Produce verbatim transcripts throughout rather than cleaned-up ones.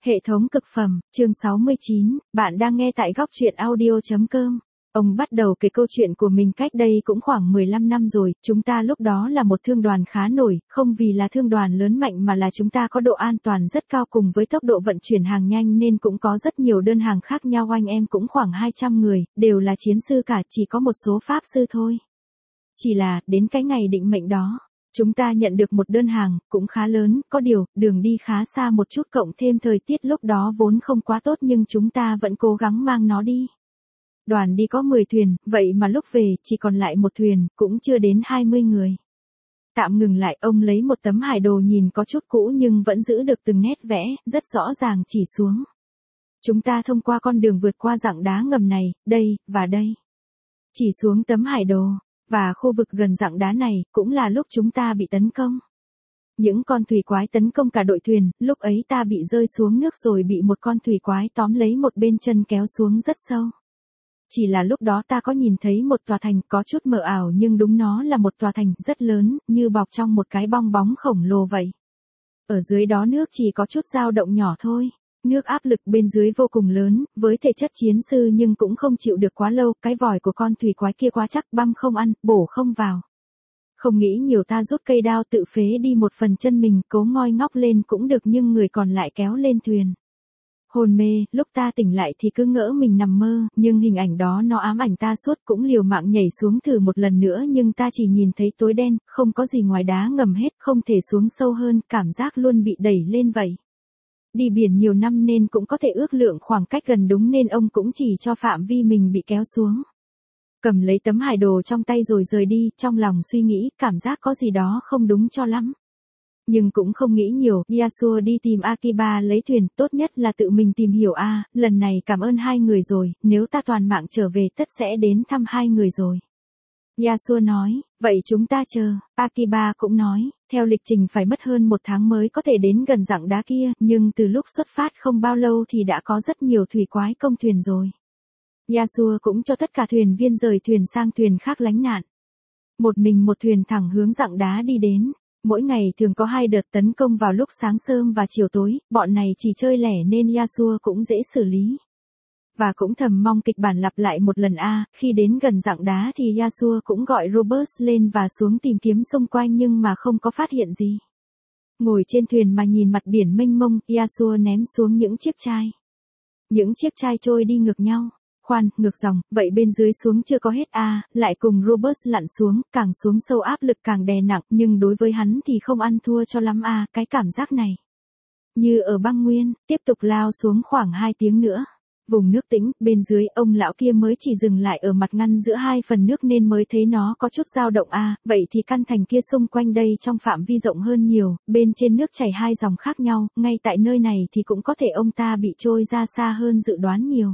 Hệ thống cực phẩm, chương sáu mươi chín, bạn đang nghe tại góc truyện audio.com. Ông bắt đầu kể câu chuyện của mình cách đây cũng khoảng mười lăm năm rồi, chúng ta lúc đó là một thương đoàn khá nổi, không vì là thương đoàn lớn mạnh mà là chúng ta có độ an toàn rất cao cùng với tốc độ vận chuyển hàng nhanh nên cũng có rất nhiều đơn hàng khác nhau, anh em cũng khoảng hai trăm người, đều là chiến sư cả, chỉ có một số pháp sư thôi. Chỉ là, đến cái ngày định mệnh đó, chúng ta nhận được một đơn hàng, cũng khá lớn, có điều, đường đi khá xa một chút cộng thêm thời tiết lúc đó vốn không quá tốt nhưng chúng ta vẫn cố gắng mang nó đi. Đoàn đi có mười thuyền, vậy mà lúc về, chỉ còn lại một thuyền, cũng chưa đến hai mươi người. Tạm ngừng lại, ông lấy một tấm hải đồ nhìn có chút cũ nhưng vẫn giữ được từng nét vẽ, rất rõ ràng chỉ xuống. Chúng ta thông qua con đường vượt qua rặng đá ngầm này, đây, và đây. Chỉ xuống tấm hải đồ. Và khu vực gần rặng đá này, cũng là lúc chúng ta bị tấn công. Những con thủy quái tấn công cả đội thuyền, lúc ấy ta bị rơi xuống nước rồi bị một con thủy quái tóm lấy một bên chân kéo xuống rất sâu. Chỉ là lúc đó ta có nhìn thấy một tòa thành có chút mờ ảo nhưng đúng nó là một tòa thành rất lớn, như bọc trong một cái bong bóng khổng lồ vậy. Ở dưới đó nước chỉ có chút dao động nhỏ thôi. Nước áp lực bên dưới vô cùng lớn, với thể chất chiến sư nhưng cũng không chịu được quá lâu, cái vòi của con thủy quái kia quá chắc, băm không ăn, bổ không vào. Không nghĩ nhiều, ta rút cây đao tự phế đi một phần chân mình, cố ngoi ngóc lên cũng được nhưng người còn lại kéo lên thuyền. Hồn mê, lúc ta tỉnh lại thì cứ ngỡ mình nằm mơ, nhưng hình ảnh đó nó ám ảnh ta suốt, cũng liều mạng nhảy xuống thử một lần nữa nhưng ta chỉ nhìn thấy tối đen, không có gì ngoài đá ngầm hết, không thể xuống sâu hơn, cảm giác luôn bị đẩy lên vậy. Đi biển nhiều năm nên cũng có thể ước lượng khoảng cách gần đúng nên ông cũng chỉ cho phạm vi mình bị kéo xuống. Cầm lấy tấm hải đồ trong tay rồi rời đi, trong lòng suy nghĩ, cảm giác có gì đó không đúng cho lắm. Nhưng cũng không nghĩ nhiều, Yasuo đi tìm Akiba lấy thuyền, tốt nhất là tự mình tìm hiểu a, à, lần này cảm ơn hai người rồi, nếu ta toàn mạng trở về tất sẽ đến thăm hai người rồi. Yasuo nói, vậy chúng ta chờ, Akiba cũng nói, theo lịch trình phải mất hơn một tháng mới có thể đến gần rặng đá kia, nhưng từ lúc xuất phát không bao lâu thì đã có rất nhiều thủy quái công thuyền rồi. Yasuo cũng cho tất cả thuyền viên rời thuyền sang thuyền khác lánh nạn. Một mình một thuyền thẳng hướng rặng đá đi đến. Mỗi ngày thường có hai đợt tấn công vào lúc sáng sớm và chiều tối, bọn này chỉ chơi lẻ nên Yasuo cũng dễ xử lý. Và cũng thầm mong kịch bản lặp lại một lần a, à, khi đến gần rặng đá thì Yasuo cũng gọi Robert lên và xuống tìm kiếm xung quanh nhưng mà không có phát hiện gì. Ngồi trên thuyền mà nhìn mặt biển mênh mông, Yasuo ném xuống những chiếc chai. Những chiếc chai trôi đi ngược nhau. Khoan, ngược dòng, vậy bên dưới xuống chưa có hết a, à, lại cùng Robert lặn xuống, càng xuống sâu áp lực càng đè nặng, nhưng đối với hắn thì không ăn thua cho lắm a, à, cái cảm giác này. Như ở băng nguyên, tiếp tục lao xuống khoảng hai tiếng nữa. Vùng nước tĩnh, bên dưới, ông lão kia mới chỉ dừng lại ở mặt ngăn giữa hai phần nước nên mới thấy nó có chút dao động a, à, vậy thì căn thành kia xung quanh đây trong phạm vi rộng hơn nhiều, bên trên nước chảy hai dòng khác nhau, ngay tại nơi này thì cũng có thể ông ta bị trôi ra xa hơn dự đoán nhiều.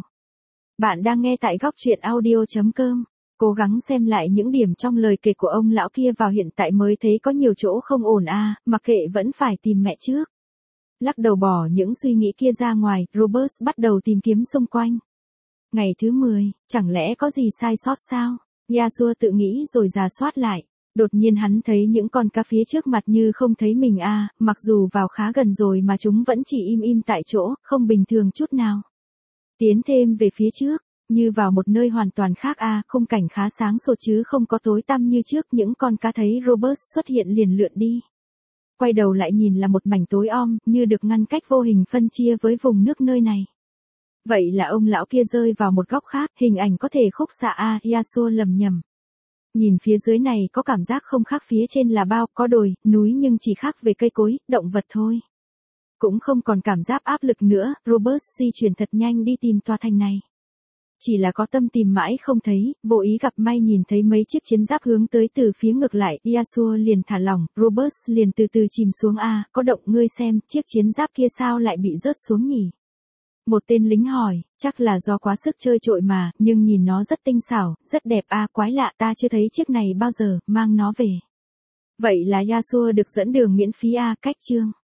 Bạn đang nghe tại góc truyện audio.com. Cố gắng xem lại những điểm trong lời kể của ông lão kia vào hiện tại mới thấy có nhiều chỗ không ổn a, à, mặc kệ vẫn phải tìm mẹ trước. Lắc đầu bỏ những suy nghĩ kia ra ngoài, Robert bắt đầu tìm kiếm xung quanh. Ngày thứ mười, chẳng lẽ có gì sai sót sao? Yasuo tự nghĩ rồi rà soát lại. Đột nhiên hắn thấy những con cá phía trước mặt như không thấy mình a, à, mặc dù vào khá gần rồi mà chúng vẫn chỉ im im tại chỗ, không bình thường chút nào. Tiến thêm về phía trước, như vào một nơi hoàn toàn khác a, à, khung cảnh khá sáng sủa chứ không có tối tăm như trước, những con cá thấy Robert xuất hiện liền lượn đi. Quay đầu lại nhìn là một mảnh tối om, như được ngăn cách vô hình phân chia với vùng nước nơi này. Vậy là ông lão kia rơi vào một góc khác, hình ảnh có thể khúc xạ a, à, Yasuo lầm nhầm. Nhìn phía dưới này có cảm giác không khác phía trên là bao, có đồi, núi nhưng chỉ khác về cây cối, động vật thôi. Cũng không còn cảm giác áp lực nữa, Robert di chuyển thật nhanh đi tìm tòa thành này. Chỉ là có tâm tìm mãi không thấy, vô ý gặp may nhìn thấy mấy chiếc chiến giáp hướng tới từ phía ngược lại, Yasuo liền thả lỏng, Robert liền từ từ chìm xuống a, à, có động ngươi xem, chiếc chiến giáp kia sao lại bị rớt xuống nhỉ? Một tên lính hỏi, chắc là do quá sức chơi trội mà, nhưng nhìn nó rất tinh xảo, rất đẹp a, à, quái lạ, ta chưa thấy chiếc này bao giờ, mang nó về. Vậy là Yasuo được dẫn đường miễn phí a, à, cách chương.